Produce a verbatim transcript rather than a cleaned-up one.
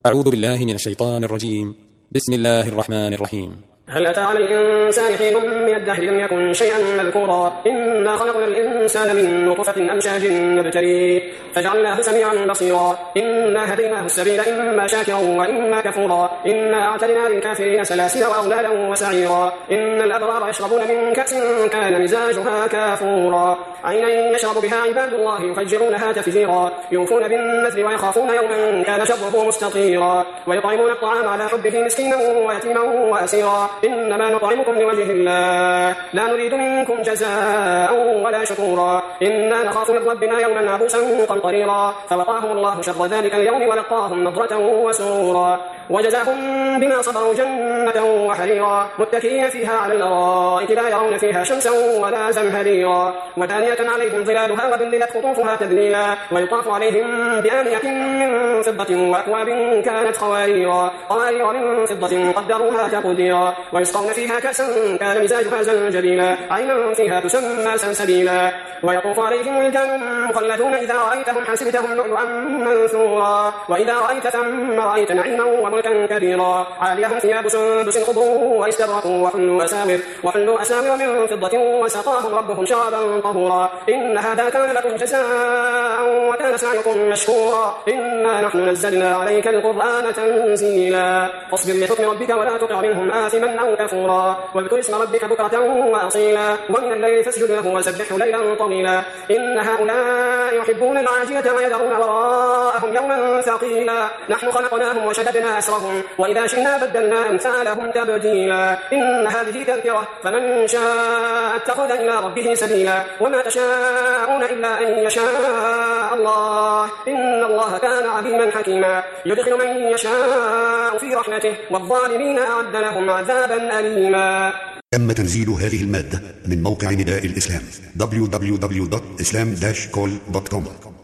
أعوذ بالله من الشيطان الرجيم. بسم الله الرحمن الرحيم. هل أتى على الإنسان حين من الدهر لم يكن شيئا مذكورا إنا خلقنا الإنسان من نطفة أمشاج نبتليه فجعلناه سميعا بصيرا إنا هديناه السبيل إما شاكرا وإما كفورا إنا أعتدنا للكافرين سلاسل وأغلالا وسعيرا إن الأبرار يشربون من كأس كان مزاجها كافورا عينا يشرب بها عباد الله يفجرونها تفجيرا يوفون بالنذر ويخافون يوما كان شره مستطيرا ويطعمون الطعام على حبه مسكينا ويتيما وأسيرا إنما نطعمكم لوجه الله لا نريد منكم جزاء ولا شكورا إنا نخاف من ربنا يوما عبوسا قمطريرا فوقاهم الله شر ذلك اليوم ولقاهم نضرة وسرورا وجزاهم بما صبروا جنة وحريرا متكئين فيها على الأرائك لا يرون فيها شمسا ولا زمهريرا ودانية عليهم ظلالها وذللت قطوفها تذليلا ويطاف عليهم بآنية من فضة وأكواب كانت قواريرا قوارير من فضة قدروها تقديرا ويسقون فيها كأسا كان مزاجها زنجبيلا عينا فيها تسمى سلسبيلا ويطوف عليهم ولدان مخلدون إذا رأيتهم حسبتهم لؤلؤا منثورا وإذا رأيت ثم رأيت نعيما وملكا كبيرا عاليهم ثياب سندس خضر واستبرق وحلوا أساور وحلوا أساور من فضة وسقاهم ربهم شرابا طهورا إن هذا كان لكم جزاء وكان سعيكم مشكورا إنا نحن نزلنا عليك القرآن تنزيلا فاصبر لحكم ربك ولا تطع منهم آثما أو كفورا واذكر اسم ربك بكرة وأصيلا ومن الليل فاسجد له وسبحه ليلا طويلا إن هؤلاء يحبون العاجلة ويذرون وراءهم يوما ثقيلا نحن خلقناهم وشددنا أسرهم وإذا شئنا بدلنا أمثالهم تبديلا إن هذه تذكرة فمن شاء اتخذ إلى ربه سبيلا وما تشاءون إلا أن يشاء الله إن الله كان عليما حكيما يدخل من يشاء في رحمته والظالمين أعد لهم عذابا أليما. تم تنزيل هذه المادة من موقع نداء الإسلام دبليو دبليو دبليو دوت إسلام داش كول دوت كوم.